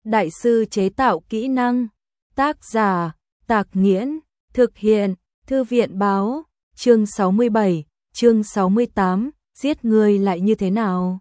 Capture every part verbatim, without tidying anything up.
đại sư chế tạo kỹ năng. Tác giả, Tạc Nghiễn, thực hiện, Thư viện báo, chương sáu mươi bảy, chương sáu mươi tám, giết người lại như thế nào?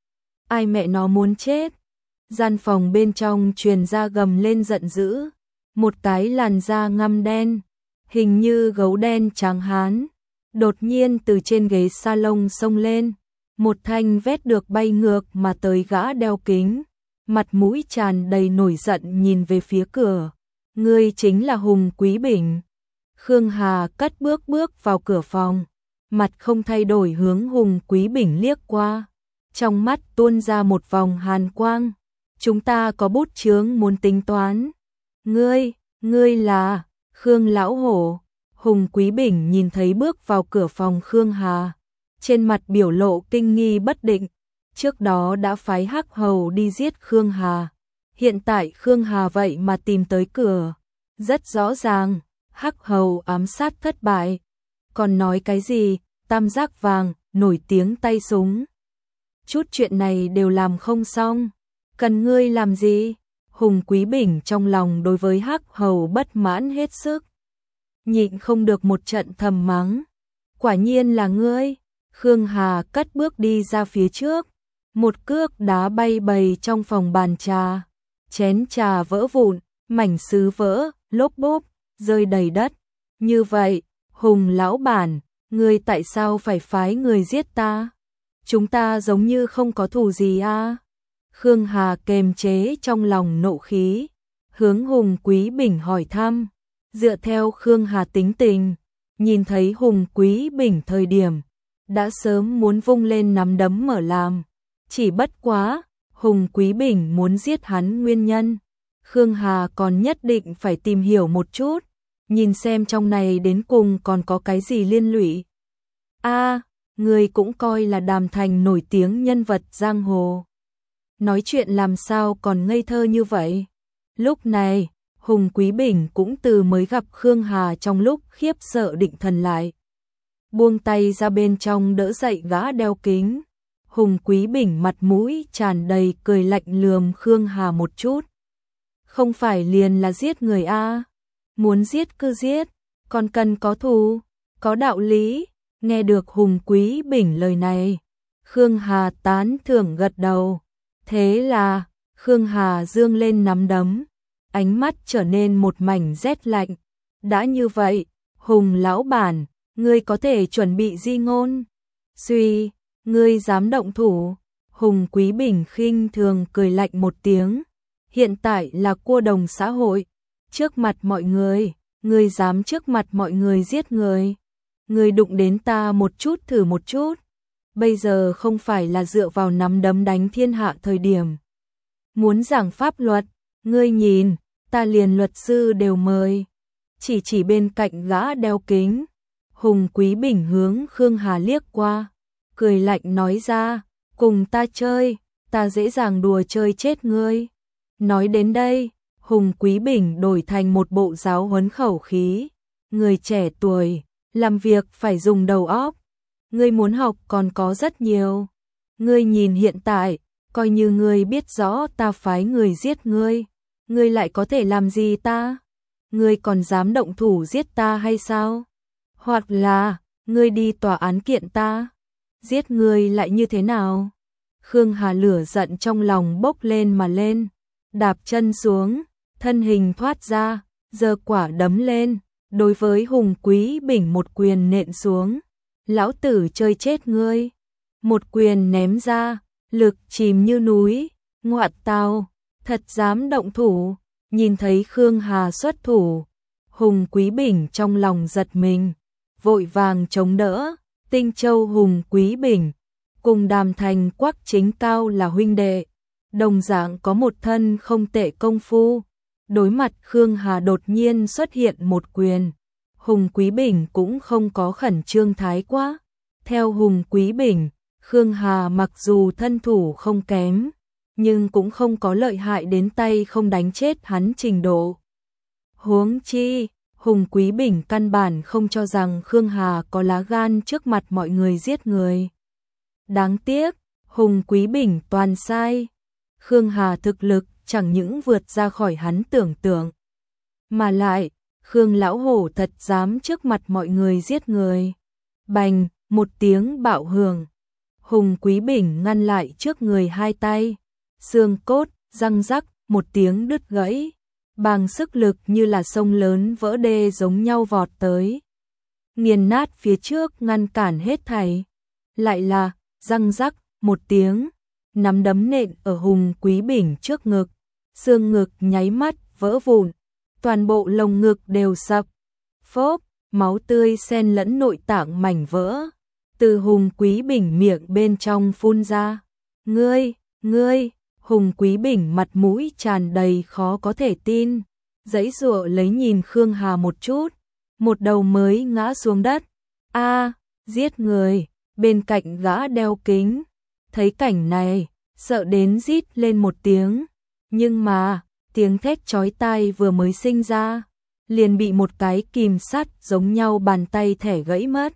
Ai mẹ nó muốn chết? Gian phòng bên trong truyền ra gầm lên giận dữ, một cái làn da ngăm đen, hình như gấu đen trắng hán, đột nhiên từ trên ghế salon xông lên, một thanh vét được bay ngược mà tới gã đeo kính, mặt mũi tràn đầy nổi giận nhìn về phía cửa. Ngươi chính là Hùng Quý Bình. Khương Hà cất bước bước vào cửa phòng, mặt không thay đổi hướng Hùng Quý Bình liếc qua, trong mắt tuôn ra một vòng hàn quang. Chúng ta có bút chướng muốn tính toán. Ngươi, ngươi là Khương Lão Hổ. Hùng Quý Bình nhìn thấy bước vào cửa phòng Khương Hà, trên mặt biểu lộ kinh nghi bất định. Trước đó đã phái Hắc Hầu đi giết Khương Hà, hiện tại Khương Hà vậy mà tìm tới cửa. Rất rõ ràng, Hắc Hầu ám sát thất bại. Còn nói cái gì, tam giác vàng, nổi tiếng tay súng. Chút chuyện này đều làm không xong. Cần ngươi làm gì? Hùng Quý Bình trong lòng đối với Hắc Hầu bất mãn hết sức, nhịn không được một trận thầm mắng. Quả nhiên là ngươi. Khương Hà cất bước đi ra phía trước, một cước đá bay bầy trong phòng bàn trà, chén trà vỡ vụn, mảnh sứ vỡ, lốp bốp, rơi đầy đất. Như vậy, Hùng lão bản, ngươi tại sao phải phái người giết ta? Chúng ta giống như không có thù gì à? Khương Hà kềm chế trong lòng nộ khí, hướng Hùng Quý Bình hỏi thăm. Dựa theo Khương Hà tính tình, nhìn thấy Hùng Quý Bình thời điểm, đã sớm muốn vung lên nắm đấm mở làm. Chỉ bất quá, Hùng Quý Bình muốn giết hắn nguyên nhân, Khương Hà còn nhất định phải tìm hiểu một chút, nhìn xem trong này đến cùng còn có cái gì liên lụy. A, à, người cũng coi là Đàm Thành nổi tiếng nhân vật giang hồ. Nói chuyện làm sao còn ngây thơ như vậy? Lúc này, Hùng Quý Bình cũng từ mới gặp Khương Hà trong lúc khiếp sợ định thần lại. Buông tay ra bên trong đỡ dậy gã đeo kính. Hùng Quý Bình mặt mũi tràn đầy cười lạnh lườm Khương Hà một chút. Không phải liền là giết người a? Muốn giết cứ giết, còn cần có thù, có đạo lý. Nghe được Hùng Quý Bình lời này, Khương Hà tán thưởng gật đầu. Thế là, Khương Hà dương lên nắm đấm, ánh mắt trở nên một mảnh rét lạnh. Đã như vậy, Hùng lão bản, ngươi có thể chuẩn bị di ngôn. Suy, ngươi dám động thủ? Hùng Quý Bình khinh thường cười lạnh một tiếng. Hiện tại là cua đồng xã hội, trước mặt mọi người, ngươi dám trước mặt mọi người giết người? Ngươi đụng đến ta một chút thử một chút. Bây giờ không phải là dựa vào nắm đấm đánh thiên hạ thời điểm. Muốn giảng pháp luật, ngươi nhìn, ta liền luật sư đều mời. Chỉ chỉ bên cạnh gã đeo kính, Hùng Quý Bình hướng Khương Hà liếc qua, cười lạnh nói ra, cùng ta chơi, ta dễ dàng đùa chơi chết ngươi. Nói đến đây, Hùng Quý Bình đổi thành một bộ giáo huấn khẩu khí. Người trẻ tuổi, làm việc phải dùng đầu óc. Ngươi muốn học còn có rất nhiều. Ngươi nhìn hiện tại, coi như ngươi biết rõ ta phái người giết ngươi, ngươi lại có thể làm gì ta? Ngươi còn dám động thủ giết ta hay sao? Hoặc là, ngươi đi tòa án kiện ta, giết ngươi lại như thế nào? Khương Hà lửa giận trong lòng bốc lên mà lên, đạp chân xuống, thân hình thoát ra, giơ quả đấm lên, đối với Hùng Quý Bình một quyền nện xuống. Lão tử chơi chết ngươi. Một quyền ném ra, lực chìm như núi. Ngoạt tao, thật dám động thủ. Nhìn thấy Khương Hà xuất thủ, Hùng Quý Bình trong lòng giật mình, vội vàng chống đỡ. Tinh Châu Hùng Quý Bình cùng Đàm Thành Quắc Chính Cao là huynh đệ, đồng dạng có một thân không tệ công phu. Đối mặt Khương Hà đột nhiên xuất hiện một quyền, Hùng Quý Bình cũng không có khẩn trương thái quá. Theo Hùng Quý Bình, Khương Hà mặc dù thân thủ không kém, nhưng cũng không có lợi hại đến tay không đánh chết hắn trình độ. Huống chi, Hùng Quý Bình căn bản không cho rằng Khương Hà có lá gan trước mặt mọi người giết người. Đáng tiếc, Hùng Quý Bình toàn sai. Khương Hà thực lực chẳng những vượt ra khỏi hắn tưởng tượng. Mà lại, Khương lão hổ thật dám trước mặt mọi người giết người. Bành, một tiếng bạo hưởng. Hùng Quý Bình ngăn lại trước người hai tay. Xương cốt, răng rắc, một tiếng đứt gãy. Bằng sức lực như là sông lớn vỡ đê giống nhau vọt tới. Nghiền nát phía trước ngăn cản hết thảy. Lại là, răng rắc, một tiếng. Nắm đấm nện ở Hùng Quý Bình trước ngực. Xương ngực nháy mắt, vỡ vụn. Toàn bộ lồng ngực đều sập. Phốp, máu tươi xen lẫn nội tạng mảnh vỡ. Từ Hùng Quý Bình miệng bên trong phun ra. Ngươi, ngươi, Hùng Quý Bình mặt mũi tràn đầy khó có thể tin. Giãy giụa lấy nhìn Khương Hà một chút. Một đầu mới ngã xuống đất. A, giết người, bên cạnh gã đeo kính. Thấy cảnh này, sợ đến rít lên một tiếng. Nhưng mà, tiếng thét chói tai vừa mới sinh ra, liền bị một cái kìm sắt giống nhau bàn tay thẻ gãy mất.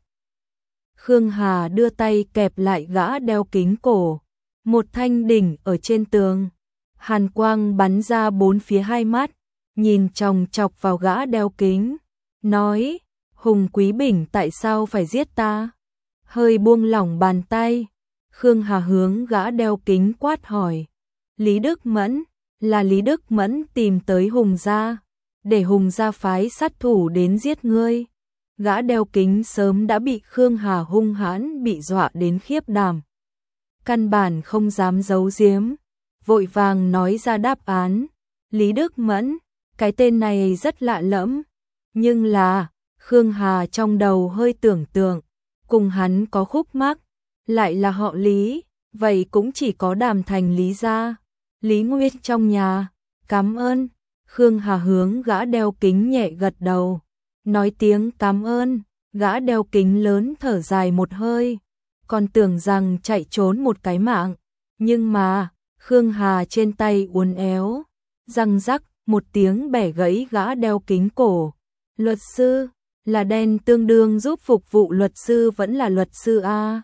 Khương Hà đưa tay kẹp lại gã đeo kính cổ. Một thanh đỉnh ở trên tường. Hàn quang bắn ra bốn phía hai mắt, nhìn chòng chọc vào gã đeo kính. Nói, Hùng Quý Bình tại sao phải giết ta? Hơi buông lỏng bàn tay. Khương Hà hướng gã đeo kính quát hỏi. Lý Đức Mẫn, là Lý Đức Mẫn tìm tới Hùng gia, để Hùng gia phái sát thủ đến giết ngươi. Gã đeo kính sớm đã bị Khương Hà hung hãn bị dọa đến khiếp đảm. Căn bản không dám giấu giếm, vội vàng nói ra đáp án. Lý Đức Mẫn, cái tên này rất lạ lẫm, nhưng là, Khương Hà trong đầu hơi tưởng tượng, cùng hắn có khúc mắc, lại là họ Lý, vậy cũng chỉ có Đàm Thành Lý gia. Lý Nguyên trong nhà, cảm ơn. Khương Hà hướng gã đeo kính nhẹ gật đầu, nói tiếng cảm ơn. Gã đeo kính lớn thở dài một hơi, còn tưởng rằng chạy trốn một cái mạng. Nhưng mà, Khương Hà trên tay uốn éo, răng rắc, một tiếng bẻ gãy gã đeo kính cổ. Luật sư, là đen tương đương giúp phục vụ luật sư vẫn là luật sư a.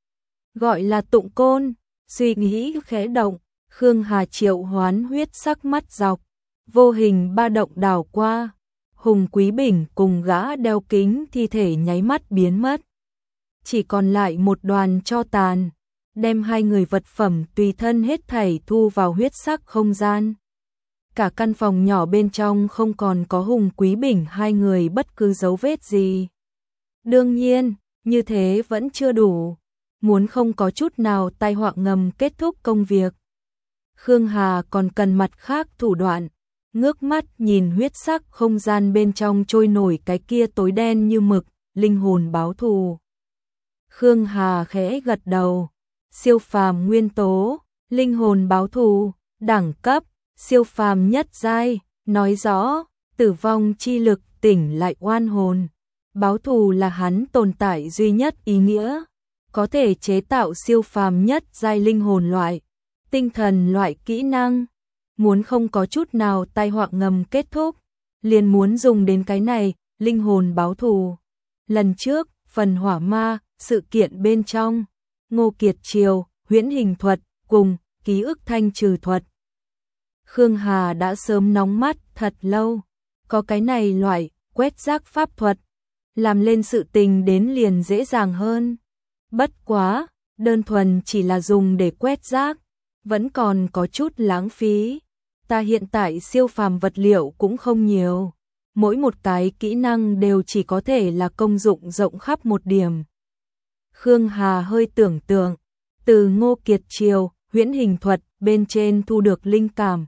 Gọi là tụng côn, suy nghĩ khẽ động, Khương Hà triệu hoán huyết sắc mắt dọc, vô hình ba động đảo qua. Hùng Quý Bình cùng gã đeo kính thi thể nháy mắt biến mất. Chỉ còn lại một đoàn tro tàn, đem hai người vật phẩm tùy thân hết thảy thu vào huyết sắc không gian. Cả căn phòng nhỏ bên trong không còn có Hùng Quý Bình hai người bất cứ dấu vết gì. Đương nhiên, như thế vẫn chưa đủ, muốn không có chút nào tai họa ngầm kết thúc công việc. Khương Hà còn cần mặt khác thủ đoạn, ngước mắt nhìn huyết sắc không gian bên trong trôi nổi cái kia tối đen như mực, linh hồn báo thù. Khương Hà khẽ gật đầu, siêu phàm nguyên tố, linh hồn báo thù, đẳng cấp, siêu phàm nhất giai, nói rõ, tử vong chi lực tỉnh lại oan hồn. Báo thù là hắn tồn tại duy nhất ý nghĩa, có thể chế tạo siêu phàm nhất giai linh hồn loại, tinh thần loại kỹ năng. Muốn không có chút nào tai họa ngầm kết thúc, liền muốn dùng đến cái này, linh hồn báo thù. Lần trước, phần hỏa ma, sự kiện bên trong, Ngô Kiệt Triều, huyễn hình thuật, cùng, ký ức thanh trừ thuật. Khương Hà đã sớm nóng mắt thật lâu, có cái này loại, quét rác pháp thuật, làm lên sự tình đến liền dễ dàng hơn. Bất quá, đơn thuần chỉ là dùng để quét rác, vẫn còn có chút lãng phí. Ta hiện tại siêu phàm vật liệu cũng không nhiều, mỗi một cái kỹ năng đều chỉ có thể là công dụng rộng khắp một điểm. Khương Hà hơi tưởng tượng, từ Ngô Kiệt Triều, huyễn hình thuật bên trên thu được linh cảm.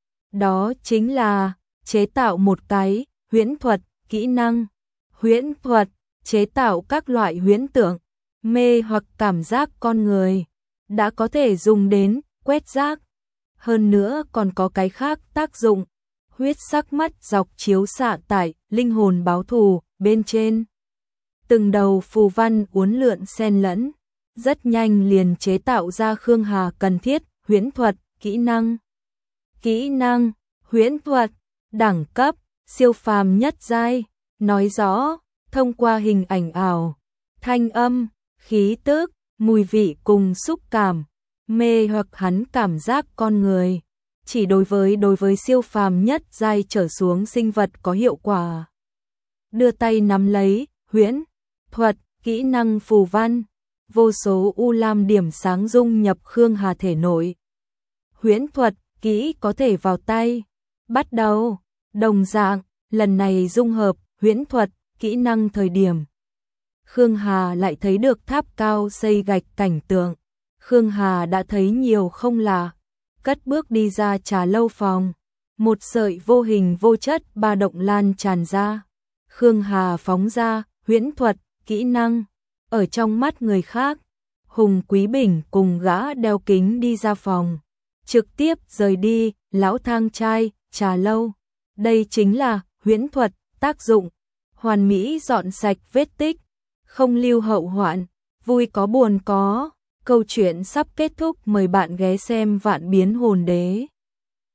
Đó chính là chế tạo một cái huyễn thuật kỹ năng. Huyễn thuật, chế tạo các loại huyễn tượng, mê hoặc cảm giác con người, đã có thể dùng đến quét rác. Hơn nữa còn có cái khác tác dụng, huyết sắc mắt dọc chiếu xạ tại linh hồn báo thù bên trên. Từng đầu phù văn uốn lượn xen lẫn, rất nhanh liền chế tạo ra Khương Hà cần thiết huyễn thuật kỹ năng. Kỹ năng, huyễn thuật, đẳng cấp, siêu phàm nhất giai, nói rõ, thông qua hình ảnh ảo, thanh âm, khí tức, mùi vị cùng xúc cảm, mê hoặc hắn cảm giác con người, chỉ đối với đối với siêu phàm nhất giai trở xuống sinh vật có hiệu quả. Đưa tay nắm lấy, huyễn thuật, kỹ năng phù văn, vô số u lam điểm sáng dung nhập Khương Hà thể nội. Huyễn thuật, kỹ có thể vào tay. Bắt đầu, đồng dạng, lần này dung hợp, huyễn thuật, kỹ năng thời điểm. Khương Hà lại thấy được tháp cao xây gạch cảnh tượng. Khương Hà đã thấy nhiều không lạ. Cất bước đi ra trà lâu phòng. Một sợi vô hình vô chất ba động lan tràn ra. Khương Hà phóng ra, huyễn thuật, kỹ năng. Ở trong mắt người khác, Hùng Quý Bình cùng gã đeo kính đi ra phòng. Trực tiếp rời đi, lão thang trai, trà lâu. Đây chính là huyễn thuật, tác dụng. Hoàn mỹ dọn sạch vết tích. Không lưu hậu hoạn, vui có buồn có. Câu chuyện sắp kết thúc, mời bạn ghé xem Vạn Biến Hồn Đế.